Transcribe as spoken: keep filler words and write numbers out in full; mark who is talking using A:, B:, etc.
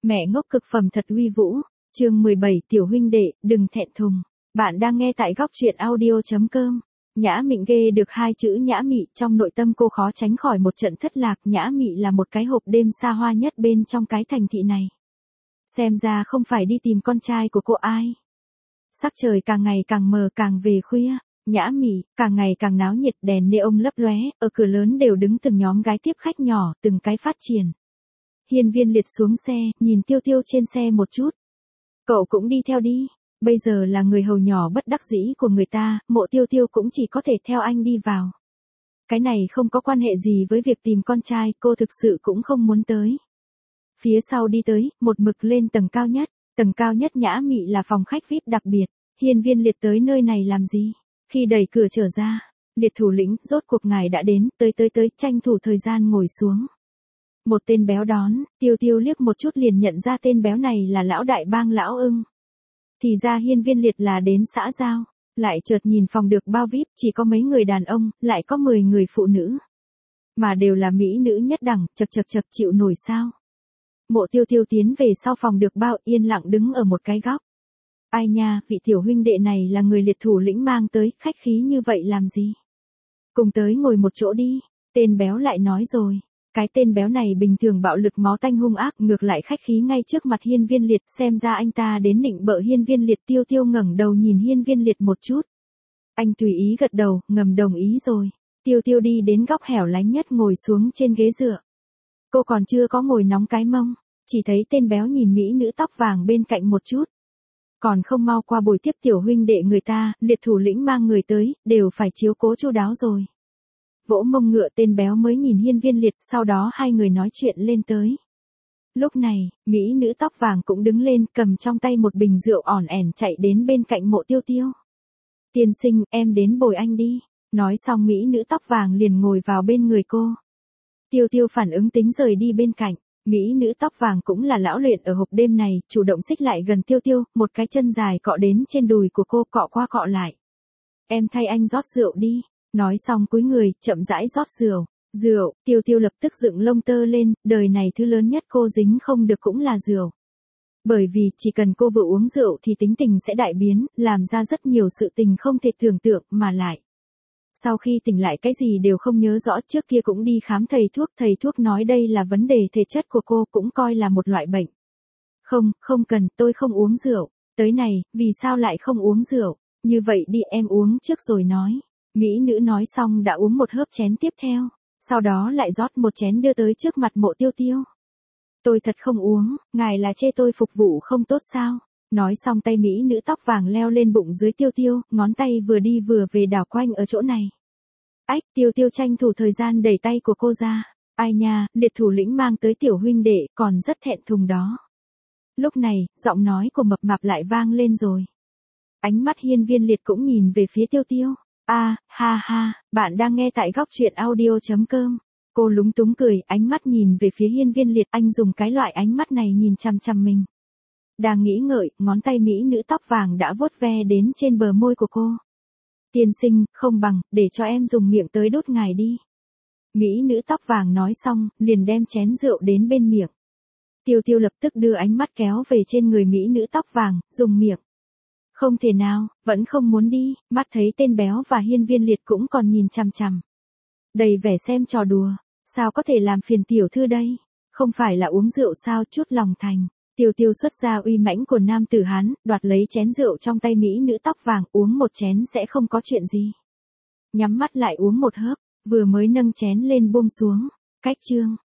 A: Mẹ ngốc cực phẩm thật uy vũ. Chương mười bảy Tiểu huynh đệ, đừng thẹn thùng. Bạn đang nghe tại góc truyện audio chấm com. Nhã Mịn ghê được hai chữ Nhã Mị, trong nội tâm cô khó tránh khỏi một trận thất lạc. Nhã Mị là một cái hộp đêm xa hoa nhất bên trong cái thành thị này. Xem ra không phải đi tìm con trai của cô ai. Sắc trời càng ngày càng mờ, càng về khuya. Nhã Mị càng ngày càng náo nhiệt, đèn neon lấp lóe, ở cửa lớn đều đứng từng nhóm gái tiếp khách nhỏ, từng cái phát triển. Hiên Viên Liệt xuống xe, nhìn Tiêu Tiêu trên xe một chút. Cậu cũng đi theo đi, bây giờ là người hầu nhỏ bất đắc dĩ của người ta, Mộ Tiêu Tiêu cũng chỉ có thể theo anh đi vào. Cái này không có quan hệ gì với việc tìm con trai, cô thực sự cũng không muốn tới. Phía sau đi tới, một mực lên tầng cao nhất, tầng cao nhất Nhã Mị là phòng khách vi ai pi đặc biệt. Hiên Viên Liệt tới nơi này làm gì? Khi đẩy cửa trở ra, Liệt thủ lĩnh, rốt cuộc ngài đã đến, tới tới tới, tranh thủ thời gian ngồi xuống. Một tên béo đón, Tiêu Tiêu liếc một chút liền nhận ra tên béo này là lão đại bang lão ưng. Thì ra Hiên Viên Liệt là đến xã giao, lại chợt nhìn phòng được bao vi ai pi, chỉ có mấy người đàn ông, lại có mười người phụ nữ. Mà đều là mỹ nữ nhất đẳng, chật chật chật chịu nổi sao. Mộ Tiêu Tiêu tiến về sau phòng được bao, yên lặng đứng ở một cái góc. Ai nha, vị tiểu huynh đệ này là người Liệt thủ lĩnh mang tới, khách khí như vậy làm gì? Cùng tới ngồi một chỗ đi, tên béo lại nói rồi. Cái tên béo này bình thường bạo lực máu tanh hung ác, ngược lại khách khí ngay trước mặt Hiên Viên Liệt, xem ra anh ta đến nịnh bợ Hiên Viên Liệt. Tiêu Tiêu ngẩng đầu nhìn Hiên Viên Liệt một chút. Anh tùy ý gật đầu, ngầm đồng ý rồi. Tiêu Tiêu đi đến góc hẻo lánh nhất ngồi xuống trên ghế dựa. Cô còn chưa có ngồi nóng cái mông, chỉ thấy tên béo nhìn mỹ nữ tóc vàng bên cạnh một chút. Còn không mau qua bồi tiếp tiểu huynh đệ người ta, Liệt thủ lĩnh mang người tới, đều phải chiếu cố chu đáo rồi. Vỗ mông ngựa tên béo mới nhìn Hiên Viên Liệt, sau đó hai người nói chuyện lên tới. Lúc này, mỹ nữ tóc vàng cũng đứng lên, cầm trong tay một bình rượu ỏn ẻn chạy đến bên cạnh Mộ Tiêu Tiêu. Tiên sinh, em đến bồi anh đi. Nói xong mỹ nữ tóc vàng liền ngồi vào bên người cô. Tiêu Tiêu phản ứng tính rời đi bên cạnh. Mỹ nữ tóc vàng cũng là lão luyện ở hộp đêm này, chủ động xích lại gần Tiêu Tiêu, một cái chân dài cọ đến trên đùi của cô, cọ qua cọ lại. Em thay anh rót rượu đi. Nói xong cúi người, chậm rãi rót rượu. Rượu, Tiêu Tiêu lập tức dựng lông tơ lên, đời này thứ lớn nhất cô dính không được cũng là rượu. Bởi vì chỉ cần cô vừa uống rượu thì tính tình sẽ đại biến, làm ra rất nhiều sự tình không thể tưởng tượng, mà lại. Sau khi tỉnh lại cái gì đều không nhớ rõ, trước kia cũng đi khám thầy thuốc, thầy thuốc nói đây là vấn đề thể chất của cô, cũng coi là một loại bệnh. Không, không cần, tôi không uống rượu. Tới này, vì sao lại không uống rượu? Như vậy đi, em uống trước rồi nói. Mỹ nữ nói xong đã uống một hớp chén tiếp theo, sau đó lại rót một chén đưa tới trước mặt Mộ Tiêu Tiêu. Tôi thật không uống, ngài là chê tôi phục vụ không tốt sao? Nói xong tay mỹ nữ tóc vàng leo lên bụng dưới Tiêu Tiêu, ngón tay vừa đi vừa về đảo quanh ở chỗ này. Ách, Tiêu Tiêu tranh thủ thời gian đẩy tay của cô ra. Ai nha, Liệt thủ lĩnh mang tới tiểu huynh đệ, còn rất thẹn thùng đó. Lúc này, giọng nói của mập mạp lại vang lên rồi. Ánh mắt Hiên Viên Liệt cũng nhìn về phía Tiêu Tiêu. A, à, ha ha, bạn đang nghe tại góc truyện audio chấm com. Cô lúng túng cười, ánh mắt nhìn về phía Hiên Viên Liệt, anh dùng cái loại ánh mắt này nhìn chằm chằm mình. Đang nghĩ ngợi, ngón tay mỹ nữ tóc vàng đã vuốt ve đến trên bờ môi của cô. Tiên sinh, không bằng, để cho em dùng miệng tới đốt ngài đi. Mỹ nữ tóc vàng nói xong, liền đem chén rượu đến bên miệng. Tiêu Tiêu lập tức đưa ánh mắt kéo về trên người mỹ nữ tóc vàng, dùng miệng. Không thể nào, vẫn không muốn đi, mắt thấy tên béo và Hiên Viên Liệt cũng còn nhìn chằm chằm. Đầy vẻ xem trò đùa, sao có thể làm phiền tiểu thư đây, không phải là uống rượu sao, chút lòng thành. Tiêu Tiêu xuất ra uy mãnh của nam tử Hán, đoạt lấy chén rượu trong tay mỹ nữ tóc vàng, uống một chén sẽ không có chuyện gì. Nhắm mắt lại uống một hớp, vừa mới nâng chén lên buông xuống, cách chương.